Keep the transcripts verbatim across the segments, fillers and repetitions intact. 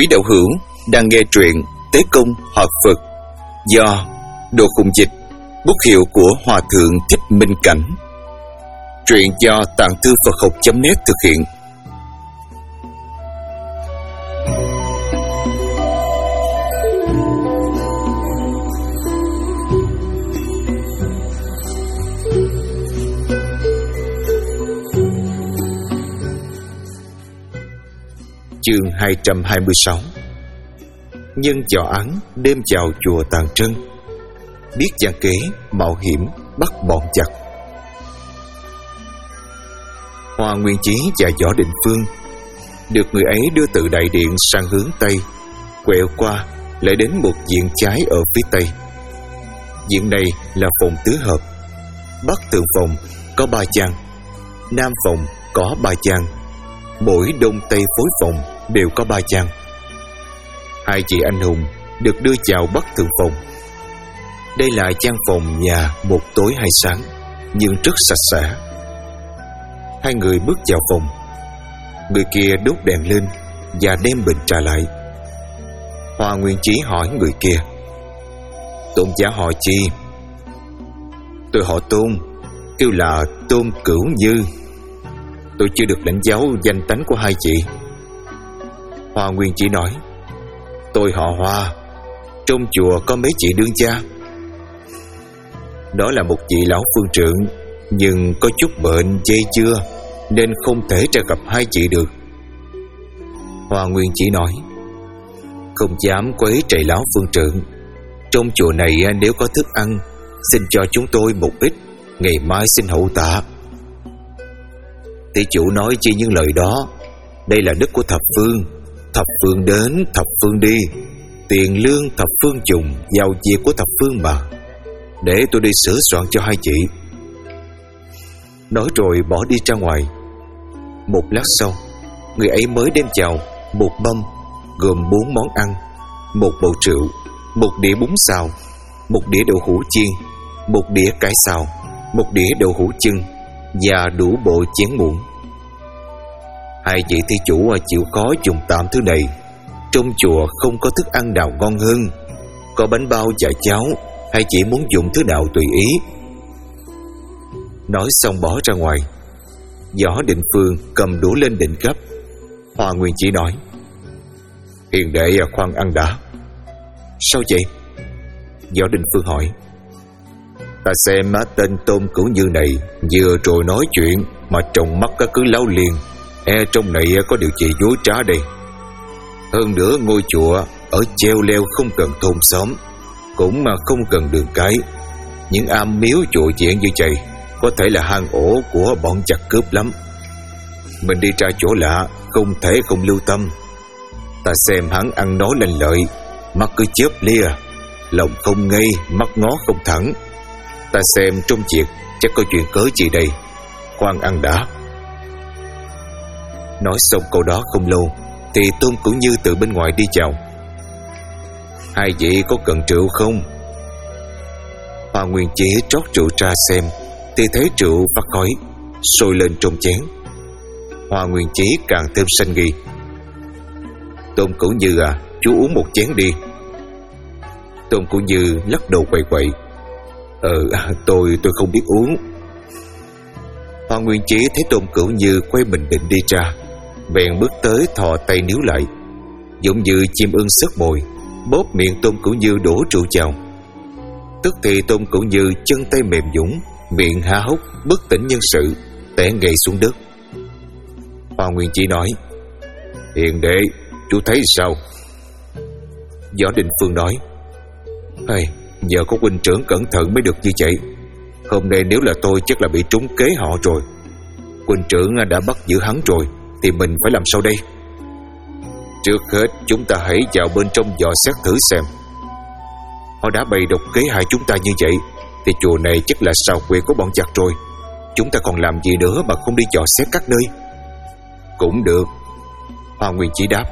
Quý đạo hữu đang nghe truyện Tế Công Hợp Phật do Đồ Khùng Dịch, bút hiệu của Hòa Thượng Thích Minh Cảnh. Truyện do Tạng Thư Phật Học chấm net thực hiện. Chương hai trăm hai mươi sáu. Nhân dò án đêm vào chùa Tàng Trân, biết gian kế mạo hiểm bắt bọn giặc. Hoa Nguyên Chí và Võ Định Phương được người ấy đưa từ đại điện sang hướng Tây, quẹo qua lại đến một viện trái ở phía Tây. Viện này là phòng tứ hợp. Bắc thượng phòng có ba gian, nam phòng có ba gian, mỗi đông tây phối phòng đều có ba gian. Hai chị anh hùng được đưa vào Bắc thượng phòng. Đây là gian phòng nhà một tối hai sáng, nhưng rất sạch sẽ. Hai người bước vào phòng. Người kia đốt đèn lên và đem bình trà lại. Hoa Nguyên Chí hỏi người kia: "Tôn giả họ chi?" "Tôi họ Tôn, kêu là Tôn Cửu Như. Tôi chưa được lãnh giáo danh tánh của hai chị." Hoa Nguyên Chí nói: "Tôi họ Hoa, trong chùa có mấy chị đương gia." "Đó là một vị lão phương trượng, nhưng có chút bệnh dây dưa nên không thể ra gặp hai chị được." Hoa Nguyên Chí nói: "Không dám quấy rầy lão phương trượng. Trong chùa này nếu có thức ăn, xin cho chúng tôi một ít, ngày mai xin hậu tạ." "Tỷ chủ nói chi những lời đó? Đây là đức của thập phương. Thập phương đến, thập phương đi. Tiền lương thập phương dùng, giao việc của thập phương mà. Để tôi đi sửa soạn cho hai chị." Nói rồi bỏ đi ra ngoài. Một lát sau, người ấy mới đem vào một mâm gồm bốn món ăn: một bầu rượu, một đĩa bún xào, một đĩa đậu hũ chiên, một đĩa cải xào, một đĩa đậu hũ chưng và đủ bộ chén muỗng. Hai vị thí chủ chịu khó dùng tạm thứ này. Trong chùa không có thức ăn nào ngon hơn. Có bánh bao và cháo, hai chị muốn dùng thứ nào tùy ý. Nói xong bỏ ra ngoài. Võ Định Phương cầm đũa lên định gấp. Hoa Nguyên Chí nói: "Hiền đệ khoan ăn đã." "Sao vậy?" Võ Định Phương hỏi. "Ta xem tên Tôn Cửu Như này vừa rồi nói chuyện mà trong mắt cứ láo liền, e trong này có điều gì dối trá đây. Hơn nữa ngôi chùa ở treo leo không cần thôn xóm, cũng mà không cần đường cái. Những am miếu chùa chuyện như vậy có thể là hang ổ của bọn giặc cướp lắm. Mình đi ra chỗ lạ không thể không lưu tâm. Ta xem hắn ăn nói lanh lợi, mắt cứ chớp lia, lòng không ngây, mắt ngó không thẳng. Ta xem trong việc chắc có chuyện cớ gì đây. Khoan ăn đã." Nói xong câu đó không lâu thì Tôn Cửu Như từ bên ngoài đi vào. "Hai vị có cần rượu không?" Hoa Nguyên Chí trót rượu ra xem thì thấy rượu phát khói sôi lên trong chén. Hoa Nguyên Chí càng thêm sanh nghi. "Tôn Cửu Như à, chú uống một chén đi." Tôn Cửu Như lắc đầu quậy quậy: Ờ tôi tôi không biết uống." Hoa Nguyên Chí thấy Tôn Cửu Như quay mình định đi ra, bèn bước tới thò tay níu lại, giống như chim ưng sất mồi, bóp miệng Tôn Cửu Như đổ rượu vào. Tức thì Tôn Cửu Như chân tay mềm nhũn, miệng há hốc, bất tỉnh nhân sự, té ngã xuống đất. Hoa Nguyên Chí nói: "Hiền đệ, chú thấy sao?" Võ Định Phương nói: "Hey, giờ có huynh trưởng cẩn thận mới được như vậy. Hôm nay nếu là tôi chắc là bị trúng kế họ rồi. Huynh trưởng đã bắt giữ hắn rồi thì mình phải làm sao đây?" "Trước hết chúng ta hãy vào bên trong dò xét thử xem. Họ đã bày độc kế hại chúng ta như vậy thì chùa này chắc là sao quyệt của bọn giặc rồi. Chúng ta còn làm gì nữa mà không đi dò xét các nơi?" "Cũng được," Hoa Nguyên Chí đáp.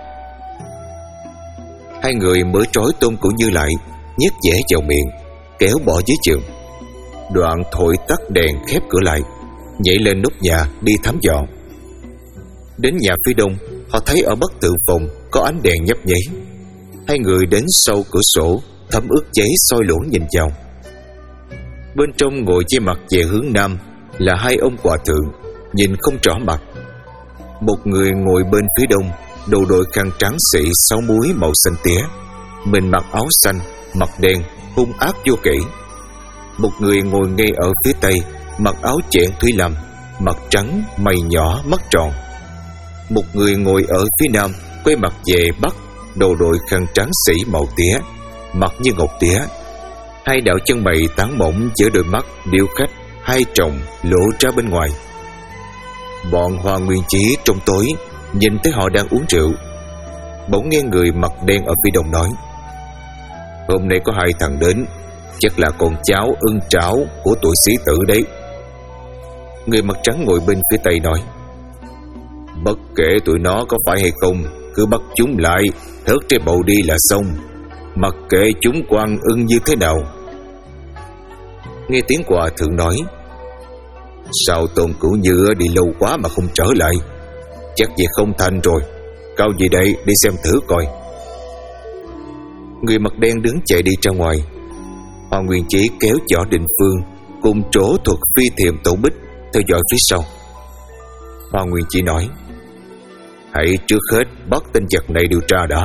Hai người mới trói Tôn Cửu Như lại, nhét dẻ vào miệng, kéo bỏ dưới giường. Đoạn thổi tắt đèn, khép cửa lại, nhảy lên nóc nhà đi thăm dò. Đến nhà phía đông, Họ thấy ở bức tượng phòng có ánh đèn nhấp nháy. Hai người đến sau cửa sổ thấm ướt giấy soi lỗ nhìn vào. Bên trong ngồi che mặt về hướng nam là hai ông hòa thượng, nhìn không rõ mặt. Một người ngồi bên phía đông, đầu đội khăn trắng xị sáu múi màu xanh tía, mình mặc áo xanh, mặt đen, hung ác vô kể. Một người ngồi ngay ở phía tây, mặc áo chẽn thủy lâm, mặt trắng, mày nhỏ, mắt tròn. Một người ngồi ở phía nam, quay mặt về bắc, đầu đội khăn trắng xỉ màu tía, mặt như ngọc tía. Hai đạo chân mày tán mỏng giữa đôi mắt điêu khách hai tròng lộ ra bên ngoài. Bọn Hoa Nguyên Chí trong tối nhìn thấy họ đang uống rượu. Bỗng nghe người mặt đen ở phía đông nói: "Hôm nay có hai thằng đến, chắc là con cháu ưng trảo của tuổi sĩ tử đấy." Người mặt trắng ngồi bên phía tây nói: "Bất kể tụi nó có phải hay không, cứ bắt chúng lại, hớt trên bầu đi là xong, mặc kệ chúng quan ưng như thế nào." Nghe tiếng hòa thượng nói: "Sao Tôn Cửu Như đi lâu quá mà không trở lại? Chắc gì không thành rồi. Cao gì đây, đi xem thử coi." Người mặt đen đứng chạy đi ra ngoài. Hoa Nguyên Chí kéo Võ Định Phương cùng trổ thuật phi thiềm tổ bích theo dõi phía sau. Hoa Nguyên Chí nói: "Hãy trước hết bắt tên giặc này điều tra đã."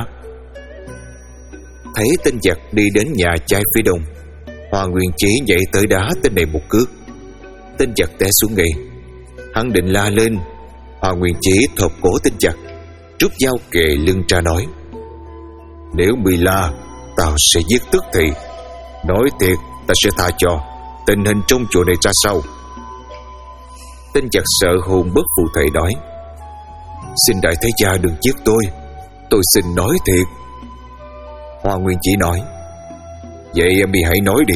Thấy tên giặc đi đến nhà trai phía đông, Hoa Nguyên Chí nhảy tới đá tên này một cước. Tên giặc té xuống ngay. Hắn định la lên, Hoa Nguyên Chí thộp cổ tên giặc, rút dao kề lưng ra nói: "Nếu bị la, tao sẽ giết tức thì. Nói thiệt, ta sẽ tha cho. Tình hình trong chùa này ra sao?" Tên giặc sợ hồn bất phụ thể nói: "Xin đại thế gia đừng giết tôi. Tôi xin nói thiệt." Hoa Nguyên Chí nói: "Vậy em bị hãy nói đi."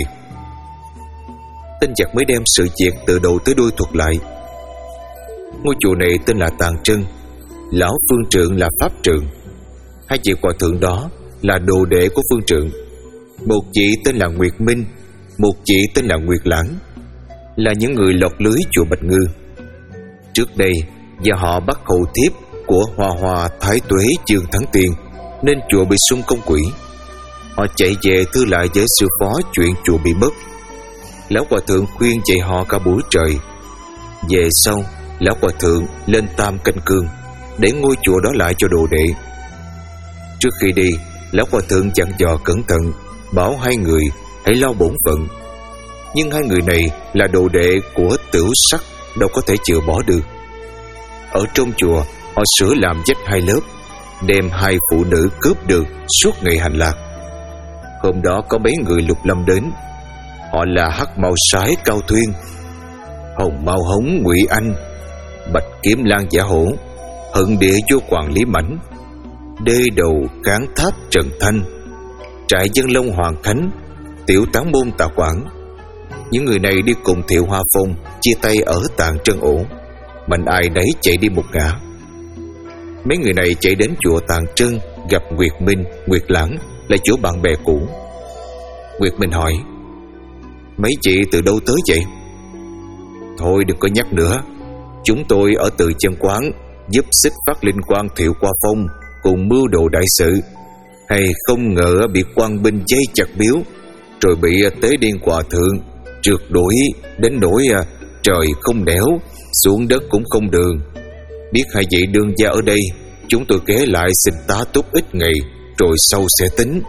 Tên giặc mới đem sự việc từ đầu tới đuôi thuật lại. Ngôi chùa này tên là Tàng Trân, lão phương trượng là pháp trượng. Hai vị hòa thượng đó là đồ đệ của phương trượng. Một vị tên là Nguyệt Minh, một vị tên là Nguyệt Lãng, là những người lọt lưới chùa Bạch Ngư. Trước đây do họ bắt hầu thiếp của Hoa Hoa Thái Tuế Dương Thắng Tiên, nên chùa bị xung công quỷ. Họ chạy về thư lại với sư phó chuyện chùa bị mất. Lão hòa thượng khuyên dạy họ cả buổi trời. Về sau, lão hòa thượng lên Tam Canh Cương để ngôi chùa đó lại cho đồ đệ. Trước khi đi, lão hòa thượng dặn dò cẩn thận, bảo hai người hãy lo bổn phận. Nhưng hai người này là đồ đệ của Tiểu Sắc, đâu có thể chừa bỏ được. Ở trong chùa, họ sửa làm dách hai lớp, đem hai phụ nữ cướp được suốt ngày hành lạc. Hôm đó có mấy người lục lâm đến. Họ là Hắc Mao Sái Cao Thuyên, Hồng Mao Hống Ngụy Anh, Bạch Kiếm Lan Giả Hổ, Hận Địa Vô Hoàng Lý Mãnh, Đê Đầu Cán Tháp Trần Thanh, Trại Dân Long Hoàng Khánh, Tiểu Tán Môn Tạ Quảng. Những người này đi cùng Thiệu Hoa Phong chia tay ở Tàng Trân ổ, mạnh ai nấy chạy đi một ngả. Mấy người này chạy đến chùa Tàng Trân, gặp Nguyệt Minh, Nguyệt Lãng là chỗ bạn bè cũ. Nguyệt Minh hỏi: "Mấy chị từ đâu tới vậy?" "Thôi đừng có nhắc nữa. Chúng tôi ở Từ Chân Quán, giúp Xích Phát Linh Quang Thiệu Qua Phong cùng mưu đồ đại sự. Hay không ngờ bị quan binh dây chặt biếu, rồi bị Tế Điên Hòa Thượng trượt đuổi đến nỗi trời không nẻo, xuống đất cũng không đường. Biết hai vị đương gia ở đây, chúng tôi ghé lại xin tá túc ít ngày, rồi sau sẽ tính."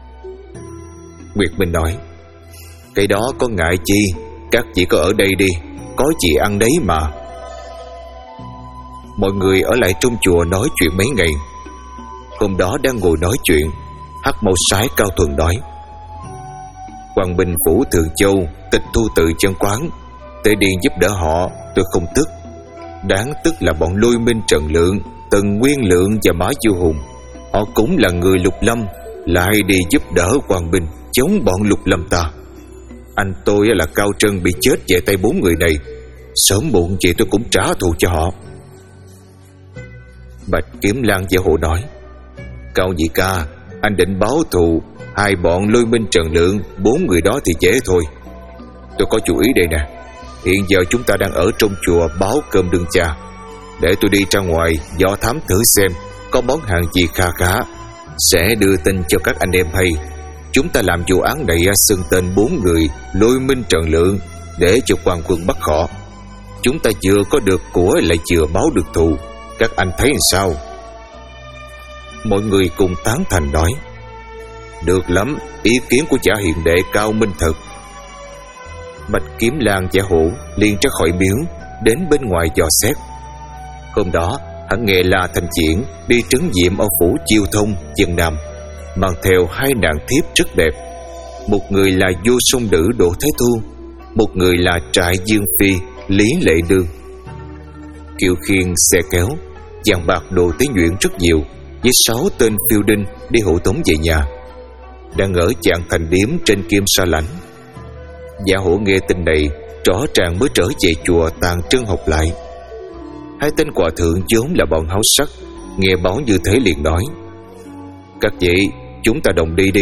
Nguyệt Minh nói: "Cái đó có ngại chi, các vị có ở đây đi, có gì ăn đấy mà." Mọi người ở lại trong chùa nói chuyện mấy ngày. Hôm đó đang ngồi nói chuyện, Hắc Mao Sái Cao Thuần nói: "Quan binh phủ Thường Châu tịch thu Từ Chân Quán, Tề Điền giúp đỡ họ, tôi không tức. Đáng tức là bọn Lôi Minh Trần Lượng, Tần Nguyên Lượng và Mã Du Hùng. Họ cũng là người lục lâm, lại đi giúp đỡ quan binh chống bọn lục lâm ta. Anh tôi là Cao Trân bị chết về tay bốn người này, sớm muộn gì tôi cũng trả thù cho họ." Bạch Kiếm Lan Giả Hộ nói: "Cao nhị ca, anh định báo thù hai bọn Lôi Minh Trần Lượng, bốn người đó thì dễ thôi. Tôi có chủ ý đây nè. Hiện giờ chúng ta đang ở trong chùa báo cơm đương cha. Để tôi đi ra ngoài dò thám thử xem có món hàng gì kha khá, sẽ đưa tin cho các anh em hay. Chúng ta làm vụ án này xưng tên bốn người Lôi Minh Trần Lượng để cho quan quân bắt họ. Chúng ta vừa có được của lại vừa báo được thù. Các anh thấy sao? Mọi người cùng tán thành nói: được lắm, ý kiến của Giả Hiền đệ cao minh thật. Bạch Kiếm Lang Giả Hổ liền ra khỏi miếu, đến bên ngoài dò xét. Hôm đó hắn nghe La Thanh Triển đi trấn nhiệm ở phủ Chiêu Thông Vân Nam, mang theo hai nàng thiếp rất đẹp. Một người là Vô Song Nữ Đỗ Thái Thu, một người là Trại Dương Phi Lý Lệ Nương. Kiệu khiên xe kéo, vàng bạc đồ tế nhuyễn rất nhiều, với sáu tên phiêu đinh đi hộ tống về nhà. Đang ở Trạng Thành Điếm trên Kim Sa Lãnh, Giả Hổ nghe tin này rõ ràng mới trở về chùa tàn trân học lại. Hai tên hòa thượng vốn là bọn háo sắc, nghe báo như thế liền nói: các vị, chúng ta đồng đi đi.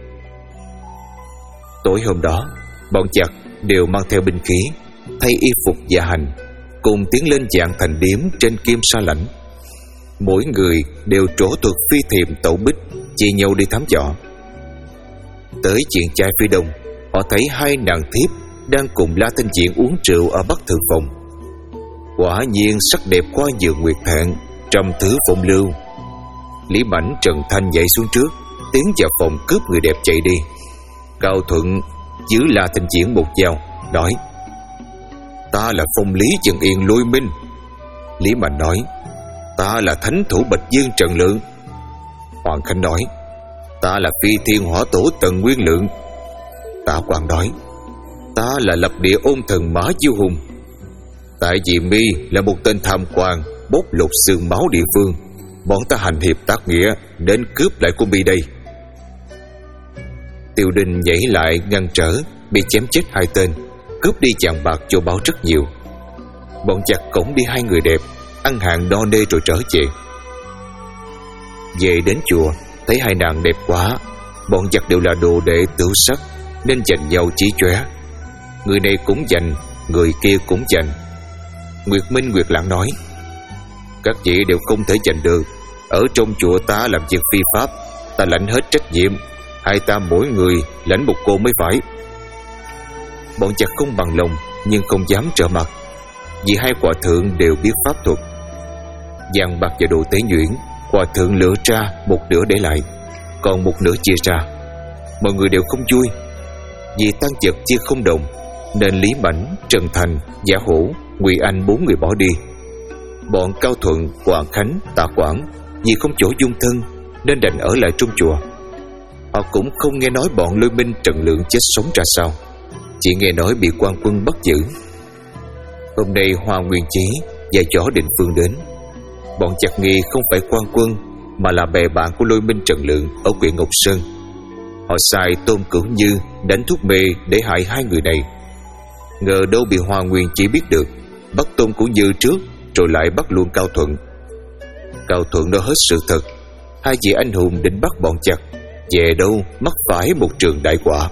Tối hôm đó, bọn giặc đều mang theo binh khí, thay y phục dạ hành, cùng tiến lên Trạng Thành Điếm trên Kim Sa Lãnh. Mỗi người đều trổ thuật phi thiềm tẩu bích, chia nhau đi thám dò. Tới Chuyện Trai phía đông, họ thấy hai nàng thiếp đang cùng La Thanh Triển uống rượu ở Bắc Thượng Phòng. Quả nhiên sắc đẹp qua giường nguyệt thẹn, trầm thứ phong lưu. Lý Mãnh Trần Thanh nhảy xuống trước, tiến vào phòng cướp người đẹp chạy đi. Cao Thuận giữ La Thanh Triển một dao, nói: ta là Phong Lý Trần Yên Lôi Minh. Lý Mạnh nói: ta là Thánh Thủ Bạch Dương Trần Lượng. Hoàng Khánh nói: ta là Phi Thiên Hỏa Tổ Tần Nguyên Lượng. Tạ Quang nói: ta là Lập Địa Ôn Thần Mã Diêu Hùng. Tại vì mi là một tên tham quan bốc lột xương máu địa phương, bọn ta hành hiệp tác nghĩa đến cướp lại của mi đây. Tiêu Đình nhảy lại ngăn trở, bị chém chết hai tên, cướp đi vàng bạc châu báu rất nhiều. Bọn giặc cổng đi hai người đẹp, ăn hàng no nê rồi trở về. Về đến chùa, thấy hai nàng đẹp quá, bọn giặc đều là đồ đệ tử sắc nên giành nhau chí chóe. Người này cũng giành, người kia cũng giành. Nguyệt Minh Nguyệt Lãng nói: các vị đều không thể giành được. Ở trong chùa ta làm việc phi pháp, ta lãnh hết trách nhiệm. Hai ta mỗi người lãnh một cô mới phải. Bọn giặc không bằng lòng nhưng không dám trở mặt, vì hai hòa thượng đều biết pháp thuật. Vàng bạc và đồ tế nhuyễn, hòa thượng lựa ra một nửa để lại, còn một nửa chia ra. Mọi người đều không vui, vì tăng vật chia không đồng, nên Lý Mãnh, Trần Thành, Giả Hổ, Ngụy Anh bốn người bỏ đi. Bọn Cao Thuận, Hoàng Khánh, Tạ Quảng vì không chỗ dung thân nên đành ở lại trong chùa. Họ cũng không nghe nói bọn Lôi Minh Trần Lượng chết sống ra sao, chỉ nghe nói bị quan quân bắt giữ. Hôm nay Hoa Nguyên Chí và Võ Định Phương đến. Bọn giặc nghi không phải quan quân mà là bè bạn của Lôi Minh Trần Lượng ở huyện Ngọc Sơn. Họ sai Tôn Cửu Như đánh thuốc mê để hại hai người này. Ngờ đâu bị Hoa Nguyên Chí biết được, bắt Tôn Cửu Như trước rồi lại bắt luôn Cao Thuận. Cao Thuận nói hết sự thật, hai vị anh hùng định bắt bọn giặc, về đâu mắc phải một trường đại họa.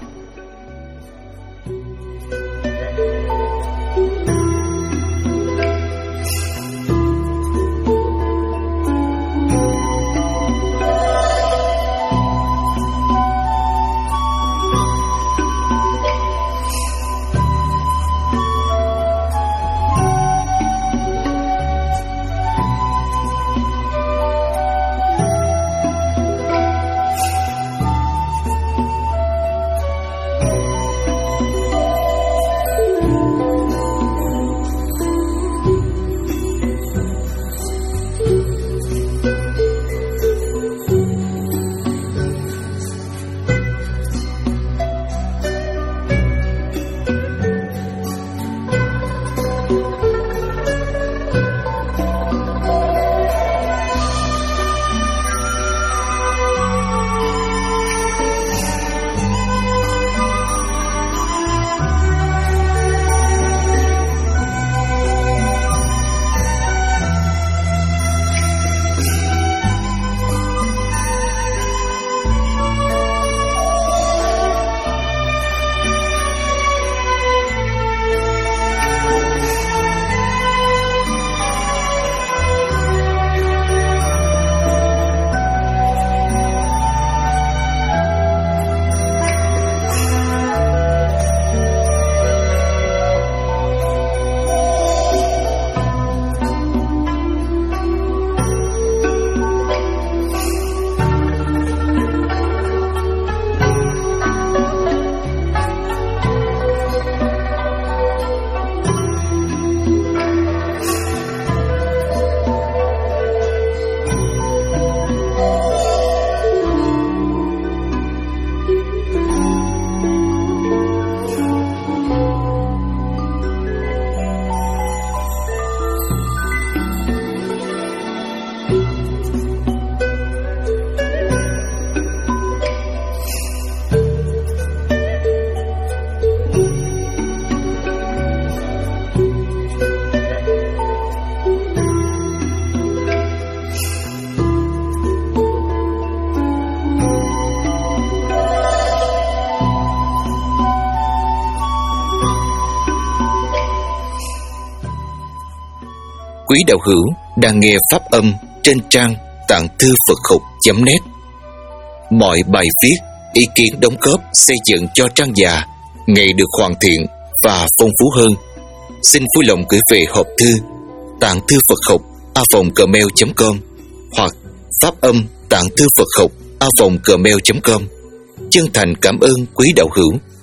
quý đạo hữu đang nghe pháp âm trên trang tạng thư Phật học chấm net. Mọi bài viết, ý kiến đóng góp xây dựng cho trang già ngày được hoàn thiện và phong phú hơn. Xin vui lòng gửi về hộp thư tạng thư Phật học a vòng gmail chấm com hoặc pháp âm tạng thư Phật học a vòng gmail chấm com. Chân thành cảm ơn quý đạo hữu.